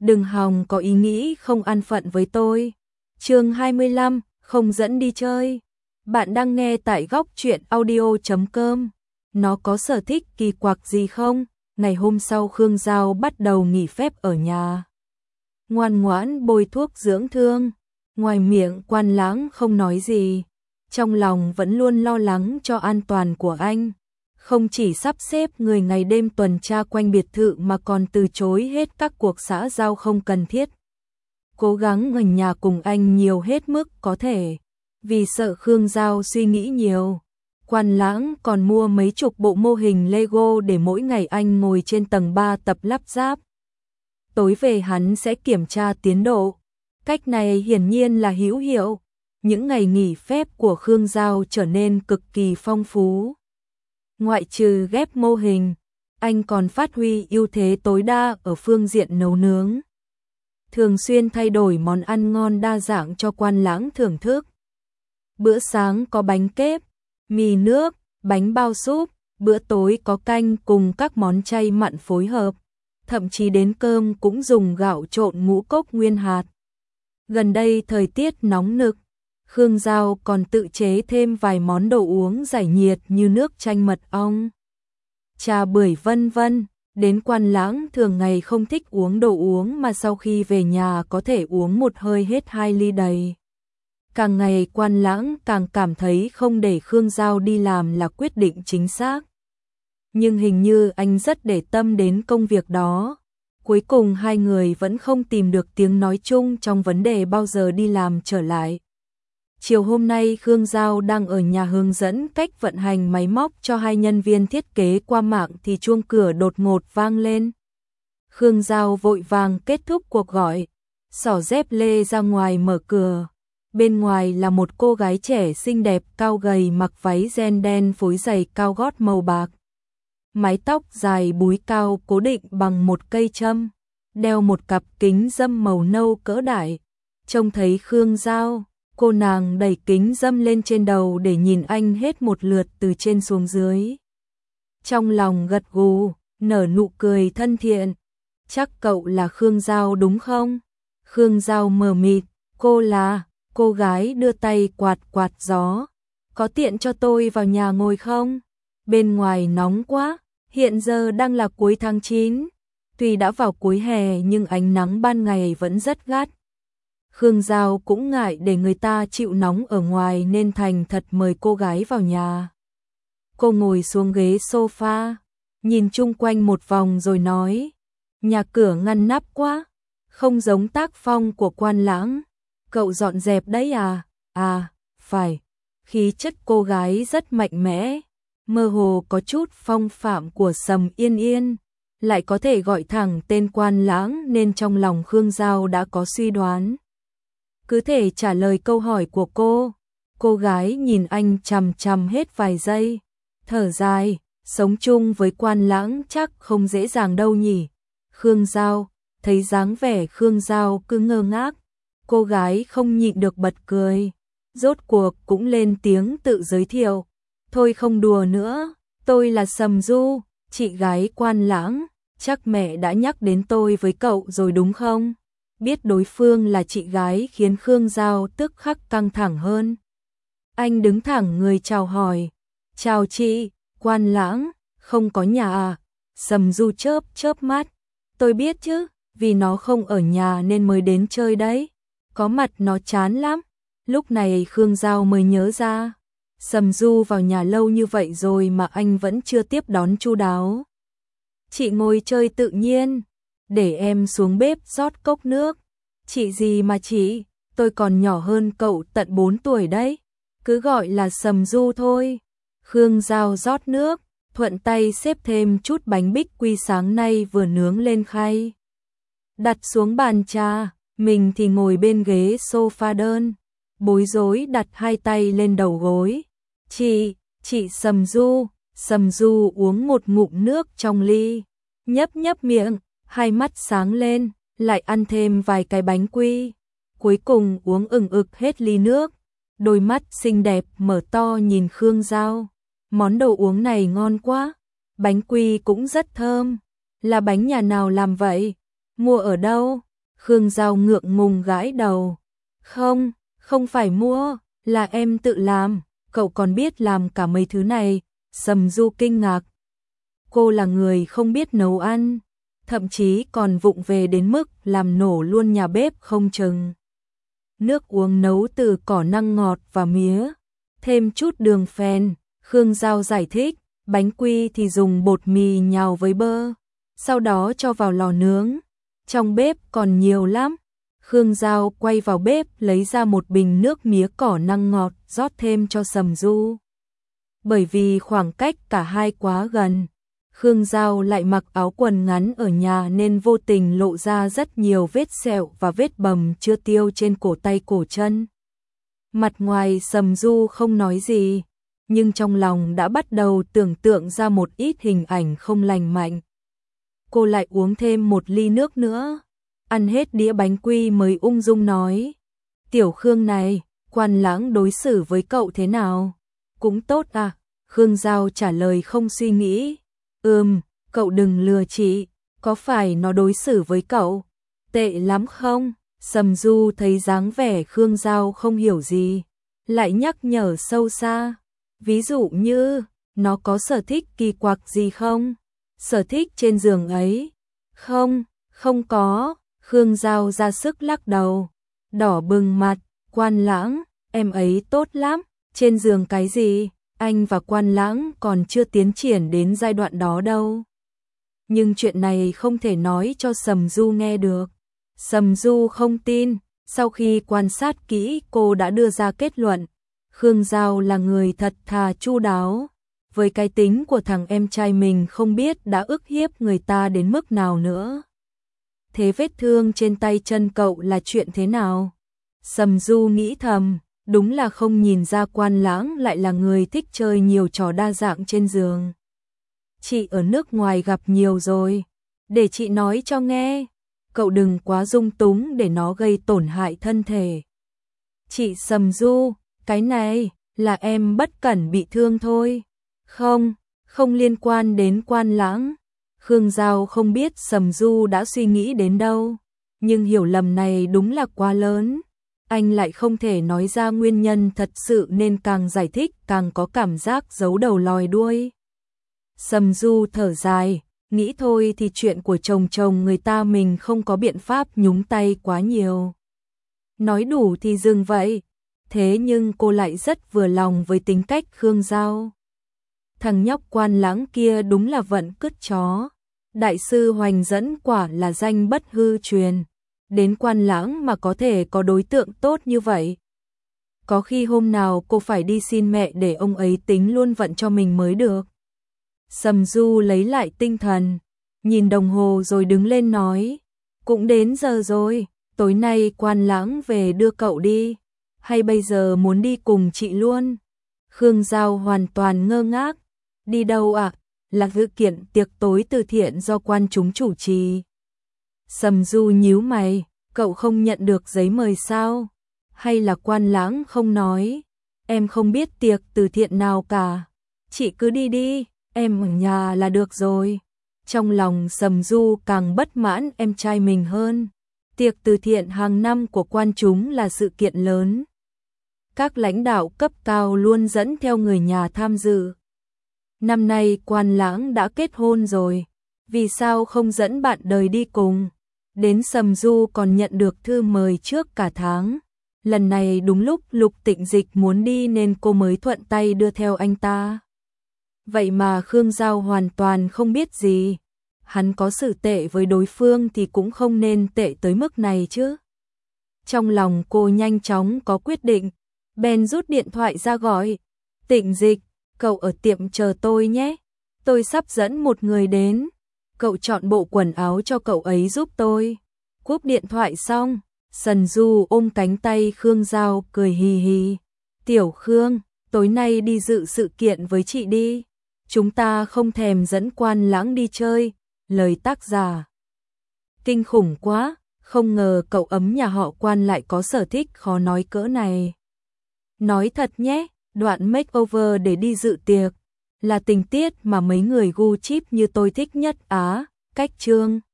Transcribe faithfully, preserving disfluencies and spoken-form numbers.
đừng hòng có ý nghĩ không an phận với tôi. Chương hai mươi lăm, không dẫn đi chơi. Bạn đang nghe tại góc truyện audio chấm com. Nó có sở thích kỳ quặc gì không? Ngày hôm sau Khương Giao bắt đầu nghỉ phép ở nhà. Ngoan ngoãn bôi thuốc dưỡng thương. Ngoài miệng Quan Lãng không nói gì, trong lòng vẫn luôn lo lắng cho an toàn của anh. Không chỉ sắp xếp người ngày đêm tuần tra quanh biệt thự mà còn từ chối hết các cuộc xã giao không cần thiết. Cố gắng ở nhà cùng anh nhiều hết mức có thể, vì sợ Khương Giao suy nghĩ nhiều. Quan Lãng còn mua mấy chục bộ mô hình Lego để mỗi ngày anh ngồi trên tầng ba tập lắp ráp. Tối về hắn sẽ kiểm tra tiến độ. Cách này hiển nhiên là hữu hiệu. Những ngày nghỉ phép của Khương Giao trở nên cực kỳ phong phú. Ngoại trừ ghép mô hình, anh còn phát huy ưu thế tối đa ở phương diện nấu nướng. Thường xuyên thay đổi món ăn ngon đa dạng cho Quan Lãng thưởng thức. Bữa sáng có bánh kếp, mì nước, bánh bao súp, bữa tối có canh cùng các món chay mặn phối hợp. Thậm chí đến cơm cũng dùng gạo trộn ngũ cốc nguyên hạt. Gần đây thời tiết nóng nực, Khương Giao còn tự chế thêm vài món đồ uống giải nhiệt như nước chanh mật ong, trà bưởi vân vân. Đến Quan Lãng thường ngày không thích uống đồ uống mà sau khi về nhà có thể uống một hơi hết hai ly đầy. Càng ngày Quan Lãng càng cảm thấy không để Khương Giao đi làm là quyết định chính xác. Nhưng hình như anh rất để tâm đến công việc đó. Cuối cùng hai người vẫn không tìm được tiếng nói chung trong vấn đề bao giờ đi làm trở lại. Chiều hôm nay Khương Giao đang ở nhà hướng dẫn cách vận hành máy móc cho hai nhân viên thiết kế qua mạng thì chuông cửa đột ngột vang lên. Khương Giao vội vàng kết thúc cuộc gọi, xỏ dép lê ra ngoài mở cửa. Bên ngoài là một cô gái trẻ xinh đẹp cao gầy mặc váy ren đen phối giày cao gót màu bạc. Mái tóc dài búi cao cố định bằng một cây châm, đeo một cặp kính râm màu nâu cỡ đại. Trông thấy Khương Giao, cô nàng đẩy kính râm lên trên đầu để nhìn anh hết một lượt từ trên xuống dưới. Trong lòng gật gù, nở nụ cười thân thiện. Chắc cậu là Khương Giao đúng không? Khương Giao mờ mịt, cô là, cô gái đưa tay quạt quạt gió. Có tiện cho tôi vào nhà ngồi không? Bên ngoài nóng quá, hiện giờ đang là cuối tháng chín. Tuy đã vào cuối hè nhưng ánh nắng ban ngày vẫn rất gắt. Khương Giao cũng ngại để người ta chịu nóng ở ngoài nên thành thật mời cô gái vào nhà. Cô ngồi xuống ghế sofa, nhìn chung quanh một vòng rồi nói, nhà cửa ngăn nắp quá, không giống tác phong của Quan Lãng. Cậu dọn dẹp đấy à? À, phải. Khí chất cô gái rất mạnh mẽ, mơ hồ có chút phong phạm của Sầm Yên Yên, lại có thể gọi thẳng tên Quan Lãng nên trong lòng Khương Giao đã có suy đoán. Cứ thể trả lời câu hỏi của cô. Cô gái nhìn anh chằm chằm hết vài giây, thở dài, sống chung với Quan Lãng chắc không dễ dàng đâu nhỉ. Khương Giao, thấy dáng vẻ Khương Giao cứ ngơ ngác, cô gái không nhịn được bật cười. Rốt cuộc cũng lên tiếng tự giới thiệu. Thôi không đùa nữa, tôi là Sầm Du, chị gái Quan Lãng. Chắc mẹ đã nhắc đến tôi với cậu rồi đúng không? Biết đối phương là chị gái khiến Khương Giao tức khắc căng thẳng hơn. Anh đứng thẳng người chào hỏi. Chào chị, Quan Lãng, không có nhà à? Sầm Du chớp chớp mắt. Tôi biết chứ, vì nó không ở nhà nên mới đến chơi đấy. Có mặt nó chán lắm. Lúc này Khương Giao mới nhớ ra. Sầm Du vào nhà lâu như vậy rồi mà anh vẫn chưa tiếp đón chu đáo. Chị ngồi chơi tự nhiên, để em xuống bếp rót cốc nước. Chị gì mà chị, tôi còn nhỏ hơn cậu tận bốn tuổi đấy. Cứ gọi là Sầm Du thôi. Khương Giao rót nước, thuận tay xếp thêm chút bánh bích quy sáng nay vừa nướng lên khay. Đặt xuống bàn trà, mình thì ngồi bên ghế sofa đơn, bối rối đặt hai tay lên đầu gối. Chị, chị Sầm Du. Sầm Du uống một ngụm nước trong ly, nhấp nhấp miệng, hai mắt sáng lên, lại ăn thêm vài cái bánh quy. Cuối cùng uống ừng ực hết ly nước, đôi mắt xinh đẹp mở to nhìn Khương Giao. Món đồ uống này ngon quá, bánh quy cũng rất thơm. Là bánh nhà nào làm vậy? Mua ở đâu? Khương Giao ngượng ngùng gãi đầu. Không, không phải mua, là em tự làm, cậu còn biết làm cả mấy thứ này. Sầm Du kinh ngạc. Cô là người không biết nấu ăn, thậm chí còn vụng về đến mức làm nổ luôn nhà bếp không chừng. Nước uống nấu từ cỏ năng ngọt và mía, thêm chút đường phèn. Khương Giao giải thích, bánh quy thì dùng bột mì nhào với bơ, sau đó cho vào lò nướng. Trong bếp còn nhiều lắm. Khương Giao quay vào bếp lấy ra một bình nước mía cỏ năng ngọt, rót thêm cho Sầm Du. Bởi vì khoảng cách cả hai quá gần, Khương Giao lại mặc áo quần ngắn ở nhà nên vô tình lộ ra rất nhiều vết sẹo và vết bầm chưa tiêu trên cổ tay cổ chân. Mặt ngoài Sầm Du không nói gì, nhưng trong lòng đã bắt đầu tưởng tượng ra một ít hình ảnh không lành mạnh. Cô lại uống thêm một ly nước nữa, ăn hết đĩa bánh quy mới ung dung nói. Tiểu Khương này, Quan Lãng đối xử với cậu thế nào? Cũng tốt à? Khương Giao trả lời không suy nghĩ. Ừm, cậu đừng lừa chị, có phải nó đối xử với cậu tệ lắm không? Sầm Du thấy dáng vẻ Khương Giao không hiểu gì, lại nhắc nhở sâu xa. Ví dụ như, nó có sở thích kỳ quặc gì không? Sở thích trên giường ấy? Không, không có. Khương Giao ra sức lắc đầu, đỏ bừng mặt. Quan Lãng, em ấy tốt lắm. Trên giường cái gì? Anh và Quan Lãng còn chưa tiến triển đến giai đoạn đó đâu. Nhưng chuyện này không thể nói cho Sầm Du nghe được. Sầm Du không tin, sau khi quan sát kỹ cô đã đưa ra kết luận. Khương Giao là người thật thà chu đáo. Với cái tính của thằng em trai mình không biết đã ức hiếp người ta đến mức nào nữa. Thế vết thương trên tay chân cậu là chuyện thế nào? Sầm Du nghĩ thầm, đúng là không nhìn ra Quan Lãng lại là người thích chơi nhiều trò đa dạng trên giường. Chị ở nước ngoài gặp nhiều rồi, để chị nói cho nghe. Cậu đừng quá dung túng để nó gây tổn hại thân thể. Chị Sầm Du, cái này là em bất cẩn bị thương thôi. Không, không liên quan đến Quan Lãng. Khương Giao không biết Sầm Du đã suy nghĩ đến đâu, nhưng hiểu lầm này đúng là quá lớn. Anh lại không thể nói ra nguyên nhân thật sự nên càng giải thích càng có cảm giác giấu đầu lòi đuôi. Sầm Du thở dài, nghĩ thôi thì chuyện của chồng chồng người ta mình không có biện pháp nhúng tay quá nhiều. Nói đủ thì dừng vậy. Thế nhưng cô lại rất vừa lòng với tính cách Khương Giao. Thằng nhóc Quan Lãng kia đúng là vận cứt chó. Đại sư Hoành Dẫn quả là danh bất hư truyền. Đến Quan Lãng mà có thể có đối tượng tốt như vậy. Có khi hôm nào cô phải đi xin mẹ để ông ấy tính luôn vận cho mình mới được. Sầm Du lấy lại tinh thần, nhìn đồng hồ rồi đứng lên nói. Cũng đến giờ rồi, tối nay Quan Lãng về đưa cậu đi. Hay bây giờ muốn đi cùng chị luôn? Khương Giao hoàn toàn ngơ ngác. Đi đâu ạ? À? Là sự kiện tiệc tối từ thiện do quan chúng chủ trì. Sầm Du nhíu mày, cậu không nhận được giấy mời sao? Hay là Quan Lãng không nói? Em không biết tiệc từ thiện nào cả. Chị cứ đi đi, em ở nhà là được rồi. Trong lòng Sầm Du càng bất mãn em trai mình hơn. Tiệc từ thiện hàng năm của quan chúng là sự kiện lớn. Các lãnh đạo cấp cao luôn dẫn theo người nhà tham dự. Năm nay Quan Lãng đã kết hôn rồi, vì sao không dẫn bạn đời đi cùng? Đến Sầm Du còn nhận được thư mời trước cả tháng. Lần này đúng lúc Lục Tịnh Dịch muốn đi nên cô mới thuận tay đưa theo anh ta. Vậy mà Khương Giao hoàn toàn không biết gì. Hắn có xử tệ với đối phương thì cũng không nên tệ tới mức này chứ. Trong lòng cô nhanh chóng có quyết định, bèn rút điện thoại ra gọi. Tịnh Dịch, cậu ở tiệm chờ tôi nhé. Tôi sắp dẫn một người đến. Cậu chọn bộ quần áo cho cậu ấy giúp tôi. Cúp điện thoại xong, Sầm Du ôm cánh tay Khương Giao cười hì hì. Tiểu Khương, tối nay đi dự sự kiện với chị đi. Chúng ta không thèm dẫn Quan Lãng đi chơi. Lời tác giả. Kinh khủng quá, không ngờ cậu ấm nhà họ Quan lại có sở thích khó nói cỡ này. Nói thật nhé, đoạn makeover để đi dự tiệc là tình tiết mà mấy người gu chip như tôi thích nhất á. Cách chương